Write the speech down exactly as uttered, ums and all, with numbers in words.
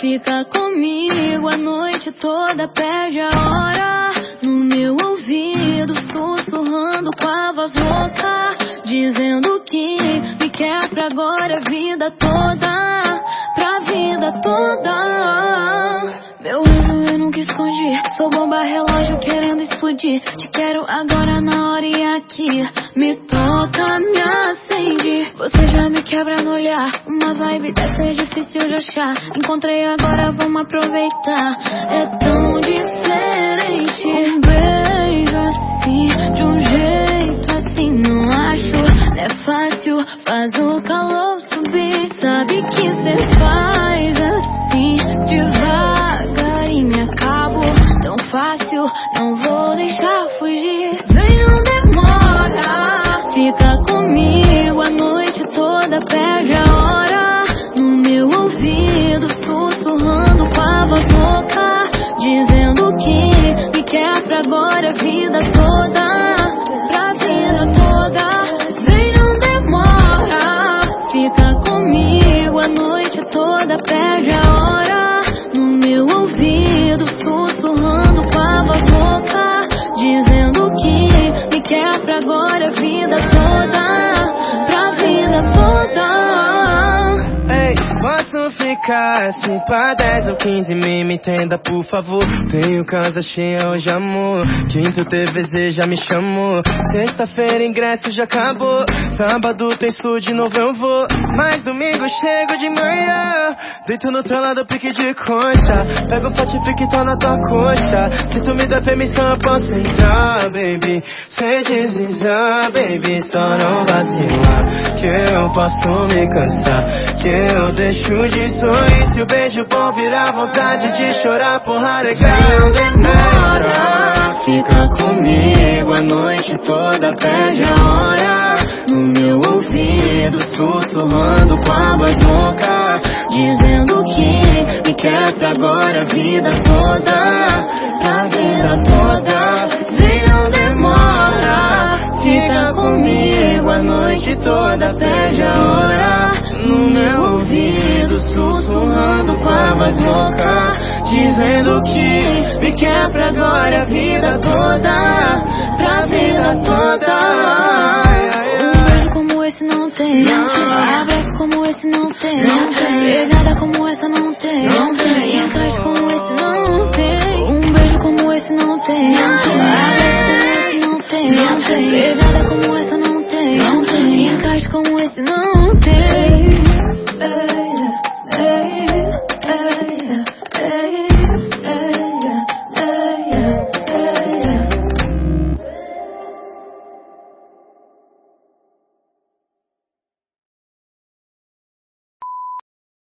Fica comigo a noite toda, perde a hora no meu ouvido, sussurrando com a voz rouca, dizendo que me quer pra agora a vida toda, pra vida toda. Meu anjo, eu nunca escondi, sou bomba relógio querendo explodir. Te quero agora na hora e aqui, me toca, me acende. Você já me quebra no olhar, uma vibe dessa é difícil de achar. Encontrei agora, vamos aproveitar, é tão diferente. Um beijo assim, de um jeito assim, não acho, não é fácil, faz o calor subir. Sabe que cê faz assim, devagar e me acabo tão fácil, não vou deixar fugir. Vem, não demora, fica comigo a noite toda, perde a hora no meu ouvido, sussurrando com a voz rouca, dizendo que me quer pra agora a vida toda, pra vida toda. Vem, não demora, fica comigo a noite toda, perde a hora no meu ouvido, sussurrando com a voz rouca, dizendo que me quer pra agora a vida toda, pra vida toda. Ei, posso ficar assim pra dez ou quinze, me, me entenda por favor. Tenho casa cheia hoje, amor. Quinto T V Z já me chamou. Sexta-feira ingresso já acabou. Sábado tem sul de novo eu vou. Mas domingo chego de manhã, deito no teu lado, pique de coxa. Pego o forte tá na tua coxa. Se tu me der permissão eu posso entrar, baby. Sem deslizar, baby, só não vacilar, que eu posso me cansar, que eu deixo de sorrir. Se o beijo bom virar vontade de chorar, porra legal. Não demora, fica comigo a noite toda, perde a hora no meu ouvido, sussurrando com a voz rouca, dizendo que me quer pra agora a vida toda, pra vida toda. Vem, não demora, fica comigo a noite toda, perde a hora no meu ouvido, sussurrando com a voz louca, dizendo que me quer pra agora a vida toda, pra vida toda. Um beijo como esse não tem, abraço como esse não tem.